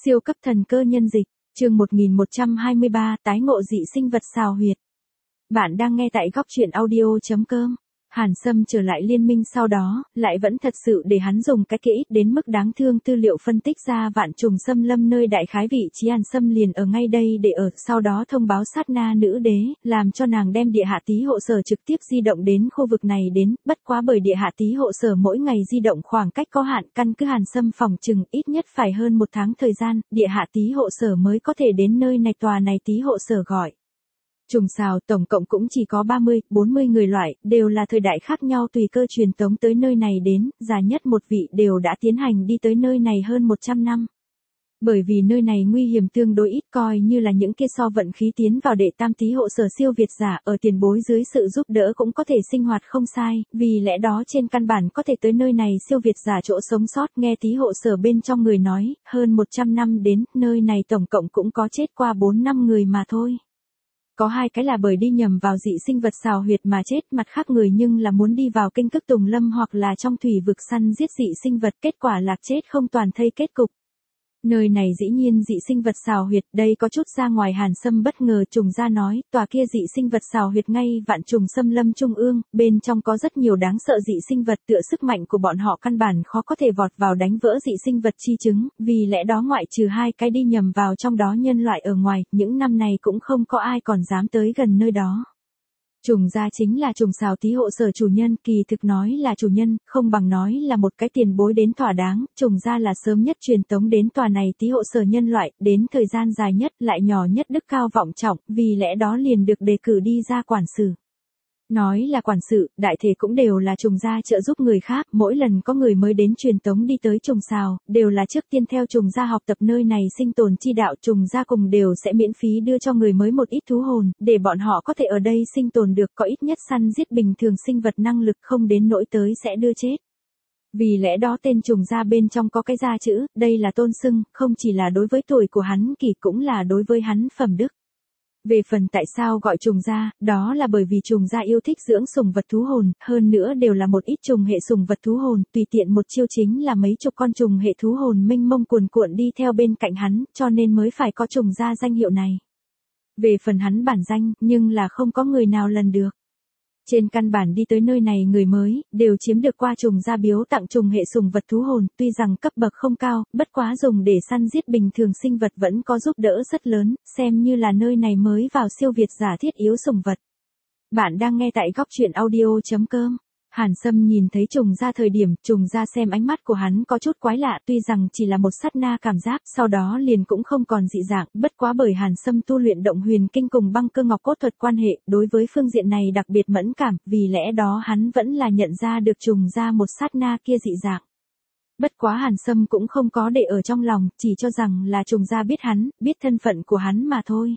Siêu cấp thần cơ nhân dịch, chương 1123 tái ngộ dị sinh vật xào huyệt. Bạn đang nghe tại góc truyện audio.com. Hàn Sâm trở lại liên minh sau đó, lại vẫn thật sự để hắn dùng cái kỹ đến mức đáng thương tư liệu phân tích ra vạn trùng xâm lâm nơi đại khái vị trí Hàn Sâm liền ở ngay đây để ở, sau đó thông báo sát na nữ đế, làm cho nàng đem địa hạ tí hộ sở trực tiếp di động đến khu vực này đến, bất quá bởi địa hạ tí hộ sở mỗi ngày di động khoảng cách có hạn, căn cứ Hàn Sâm phỏng chừng ít nhất phải hơn một tháng thời gian, địa hạ tí hộ sở mới có thể đến nơi này. Tòa này tí hộ sở gọi trùng xào, tổng cộng cũng chỉ có 30-40 người loại, đều là thời đại khác nhau tùy cơ truyền tống tới nơi này đến, già nhất một vị đều đã tiến hành đi tới nơi này hơn 100 năm. Bởi vì nơi này nguy hiểm tương đối ít, coi như là những kia so vận khí tiến vào đệ tam tí hộ sở siêu việt giả ở tiền bối dưới sự giúp đỡ cũng có thể sinh hoạt không sai, vì lẽ đó trên căn bản có thể tới nơi này siêu việt giả chỗ sống sót. Nghe tí hộ sở bên trong người nói, hơn 100 năm đến, nơi này tổng cộng cũng có chết qua 4-5 người mà thôi. Có 2 cái là bởi đi nhầm vào dị sinh vật xào huyệt mà chết, mặt khác người nhưng là muốn đi vào kinh cức tùng lâm hoặc là trong thủy vực săn giết dị sinh vật, kết quả lạc chết không toàn thây kết cục. Nơi này dĩ nhiên dị sinh vật xào huyệt, đây có chút ra ngoài Hàn Sâm bất ngờ. Trùng ra nói, tòa kia dị sinh vật xào huyệt ngay vạn trùng xâm lâm trung ương, bên trong có rất nhiều đáng sợ dị sinh vật, tựa sức mạnh của bọn họ căn bản khó có thể vọt vào đánh vỡ dị sinh vật chi chứng, vì lẽ đó ngoại trừ 2 cái đi nhầm vào trong đó nhân loại ở ngoài, những năm này cũng không có ai còn dám tới gần nơi đó. Trùng gia chính là trùng xào tí hộ sở chủ nhân, kỳ thực nói là chủ nhân, không bằng nói là một cái tiền bối đến thỏa đáng. Trùng gia là sớm nhất truyền tống đến tòa này tí hộ sở nhân loại, đến thời gian dài nhất, lại nhỏ nhất, đức cao vọng trọng, vì lẽ đó liền được đề cử đi ra quản sự. Nói là quản sự, đại thể cũng đều là trùng gia trợ giúp người khác, mỗi lần có người mới đến truyền tống đi tới trùng xào, đều là trước tiên theo trùng gia học tập nơi này sinh tồn chi đạo. Trùng gia cùng đều sẽ miễn phí đưa cho người mới một ít thú hồn, để bọn họ có thể ở đây sinh tồn được, có ít nhất săn giết bình thường sinh vật năng lực, không đến nỗi tới sẽ đưa chết. Vì lẽ đó tên trùng gia bên trong có cái gia chữ, đây là tôn xưng, không chỉ là đối với tuổi của hắn kỳ, cũng là đối với hắn phẩm đức. Về phần tại sao gọi trùng gia, đó là bởi vì trùng gia yêu thích dưỡng sủng vật thú hồn, hơn nữa đều là một ít trùng hệ sủng vật thú hồn, tùy tiện một chiêu chính là mấy chục con trùng hệ thú hồn mênh mông cuồn cuộn đi theo bên cạnh hắn, cho nên mới phải có trùng gia danh hiệu này. Về phần hắn bản danh, nhưng là không có người nào lần được. Trên căn bản đi tới nơi này người mới, đều chiếm được qua trùng gia biếu tặng trùng hệ sủng vật thú hồn, tuy rằng cấp bậc không cao, bất quá dùng để săn giết bình thường sinh vật vẫn có giúp đỡ rất lớn, xem như là nơi này mới vào siêu việt giả thiết yếu sủng vật. Bạn đang nghe tại góc truyện audio.com. Hàn Sâm nhìn thấy trùng gia thời điểm, trùng gia xem ánh mắt của hắn có chút quái lạ, tuy rằng chỉ là một sát na cảm giác, sau đó liền cũng không còn dị dạng, bất quá bởi Hàn Sâm tu luyện động huyền kinh cùng băng cơ ngọc cốt thuật quan hệ, đối với phương diện này đặc biệt mẫn cảm, vì lẽ đó hắn vẫn là nhận ra được trùng gia một sát na kia dị dạng. Bất quá Hàn Sâm cũng không có để ở trong lòng, chỉ cho rằng là trùng gia biết hắn, biết thân phận của hắn mà thôi.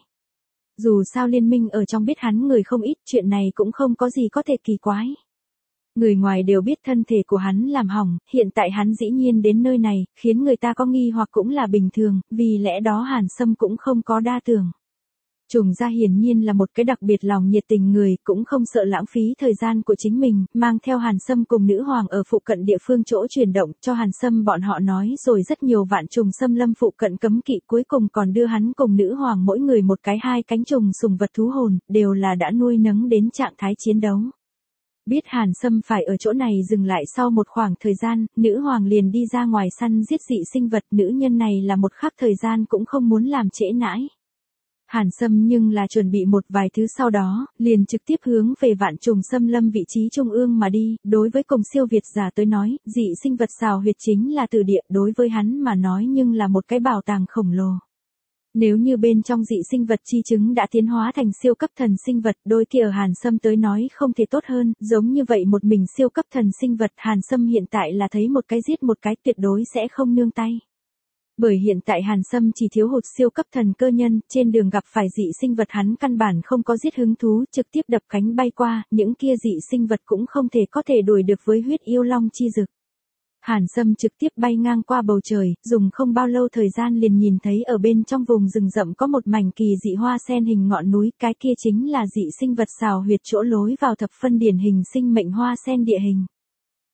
Dù sao liên minh ở trong biết hắn người không ít, chuyện này cũng không có gì có thể kỳ quái. Người ngoài đều biết thân thể của hắn làm hỏng, hiện tại hắn dĩ nhiên đến nơi này, khiến người ta có nghi hoặc cũng là bình thường, vì lẽ đó Hàn Sâm cũng không có đa tưởng. Trùng gia hiển nhiên là một cái đặc biệt lòng nhiệt tình người, cũng không sợ lãng phí thời gian của chính mình, mang theo Hàn Sâm cùng nữ hoàng ở phụ cận địa phương chỗ chuyển động, cho Hàn Sâm bọn họ nói rồi rất nhiều vạn trùng xâm lâm phụ cận cấm kỵ, cuối cùng còn đưa hắn cùng nữ hoàng mỗi người một cái 2 cánh trùng sủng vật thú hồn, đều là đã nuôi nấng đến trạng thái chiến đấu. Biết Hàn Sâm phải ở chỗ này dừng lại sau một khoảng thời gian, nữ hoàng liền đi ra ngoài săn giết dị sinh vật, nữ nhân này là một khắc thời gian cũng không muốn làm trễ nãi. Hàn Sâm nhưng là chuẩn bị một vài thứ sau đó, liền trực tiếp hướng về vạn trùng xâm lâm vị trí trung ương mà đi, đối với cùng siêu việt giả tới nói, dị sinh vật xào huyệt chính là từ địa, đối với hắn mà nói nhưng là một cái bảo tàng khổng lồ. Nếu như bên trong dị sinh vật chi chứng đã tiến hóa thành siêu cấp thần sinh vật, đôi kia ở Hàn Sâm tới nói không thể tốt hơn, giống như vậy một mình siêu cấp thần sinh vật, Hàn Sâm hiện tại là thấy một cái giết một cái, tuyệt đối sẽ không nương tay. Bởi hiện tại Hàn Sâm chỉ thiếu hụt siêu cấp thần cơ nhân, trên đường gặp phải dị sinh vật hắn căn bản không có giết hứng thú, trực tiếp đập cánh bay qua, những kia dị sinh vật cũng không thể có thể đuổi được với huyết yêu long chi dực. Hàn Sâm trực tiếp bay ngang qua bầu trời, dùng không bao lâu thời gian liền nhìn thấy ở bên trong vùng rừng rậm có một mảnh kỳ dị hoa sen hình ngọn núi, cái kia chính là dị sinh vật xào huyệt chỗ lối vào thập phân điển hình sinh mệnh hoa sen địa hình.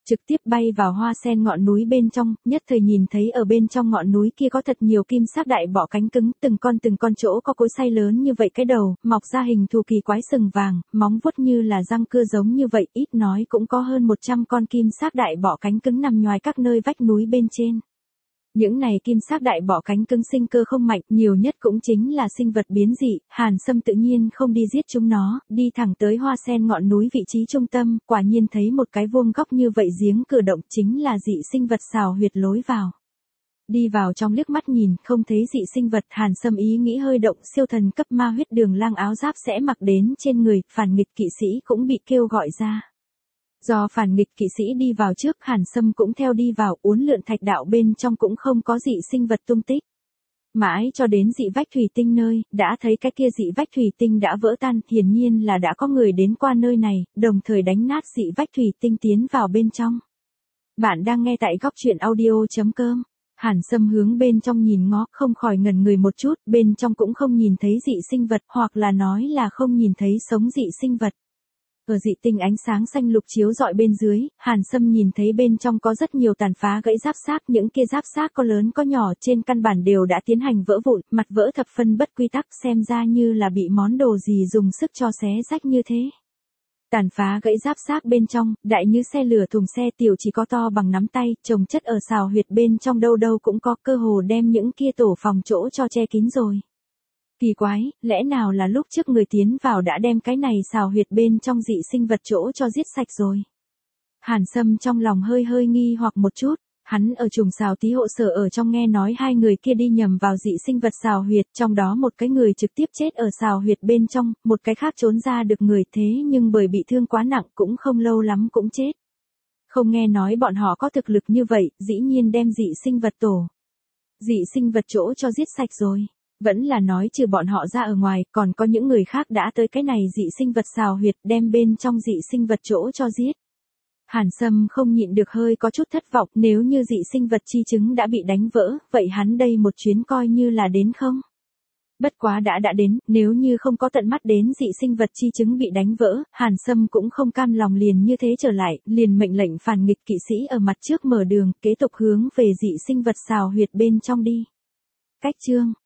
trực tiếp bay vào hoa sen ngọn núi bên trong, nhất thời nhìn thấy ở bên trong ngọn núi kia có thật nhiều kim sắc đại bọ cánh cứng, từng con chỗ có cối xay lớn như vậy cái đầu, mọc ra hình thù kỳ quái sừng vàng, móng vuốt như là răng cưa giống như vậy, ít nói cũng có hơn 100 con kim sắc đại bọ cánh cứng nằm nhoài các nơi vách núi bên trên. Những này kim sắc đại bọ cánh cứng sinh cơ không mạnh, nhiều nhất cũng chính là sinh vật biến dị, Hàn Sâm tự nhiên không đi giết chúng nó, đi thẳng tới hoa sen ngọn núi vị trí trung tâm, quả nhiên thấy một cái vuông góc như vậy giếng cửa động chính là dị sinh vật xào huyệt lối vào. Đi vào trong liếc mắt nhìn, không thấy dị sinh vật, Hàn Sâm ý nghĩ hơi động, siêu thần cấp ma huyết đường lang áo giáp sẽ mặc đến trên người, phản nghịch kỵ sĩ cũng bị kêu gọi ra. Do phản nghịch kỵ sĩ đi vào trước, Hàn Sâm cũng theo đi vào, uốn lượn thạch đạo bên trong cũng không có dị sinh vật tung tích. Mãi cho đến dị vách thủy tinh nơi, đã thấy cái kia dị vách thủy tinh đã vỡ tan, hiển nhiên là đã có người đến qua nơi này, đồng thời đánh nát dị vách thủy tinh tiến vào bên trong. Bạn đang nghe tại góc truyện audio.com. Hàn Sâm hướng bên trong nhìn ngó, không khỏi ngẩn người một chút, bên trong cũng không nhìn thấy dị sinh vật, hoặc là nói là không nhìn thấy sống dị sinh vật. Ở dị tinh ánh sáng xanh lục chiếu rọi bên dưới, Hàn Sâm nhìn thấy bên trong có rất nhiều tàn phá gãy giáp xác, những kia giáp xác có lớn có nhỏ, trên căn bản đều đã tiến hành vỡ vụn, mặt vỡ thập phân bất quy tắc, xem ra như là bị món đồ gì dùng sức cho xé rách như thế. Tàn phá gãy giáp xác bên trong, đại như xe lửa thùng xe, tiểu chỉ có to bằng nắm tay, chồng chất ở xào huyệt bên trong đâu đâu cũng có, cơ hồ đem những kia tổ phòng chỗ cho che kín rồi. Kỳ quái, lẽ nào là lúc trước người tiến vào đã đem cái này xào huyệt bên trong dị sinh vật chỗ cho giết sạch rồi. Hàn Sâm trong lòng hơi nghi hoặc một chút, hắn ở trùng xào tí hộ sở ở trong nghe nói hai người kia đi nhầm vào dị sinh vật xào huyệt, trong đó một cái người trực tiếp chết ở xào huyệt bên trong, một cái khác trốn ra được người, thế nhưng bởi bị thương quá nặng cũng không lâu lắm cũng chết. Không nghe nói bọn họ có thực lực như vậy, dĩ nhiên đem dị sinh vật dị sinh vật chỗ cho giết sạch rồi. Vẫn là nói trừ bọn họ ra ở ngoài, còn có những người khác đã tới cái này dị sinh vật xào huyệt, đem bên trong dị sinh vật chỗ cho giết. Hàn Sâm không nhịn được hơi có chút thất vọng, nếu như dị sinh vật chi chứng đã bị đánh vỡ, vậy hắn đây một chuyến coi như là đến không? Bất quá đã đến, nếu như không có tận mắt đến dị sinh vật chi chứng bị đánh vỡ, Hàn Sâm cũng không cam lòng liền như thế trở lại, liền mệnh lệnh phản nghịch kỵ sĩ ở mặt trước mở đường, kế tục hướng về dị sinh vật xào huyệt bên trong đi. Cách chương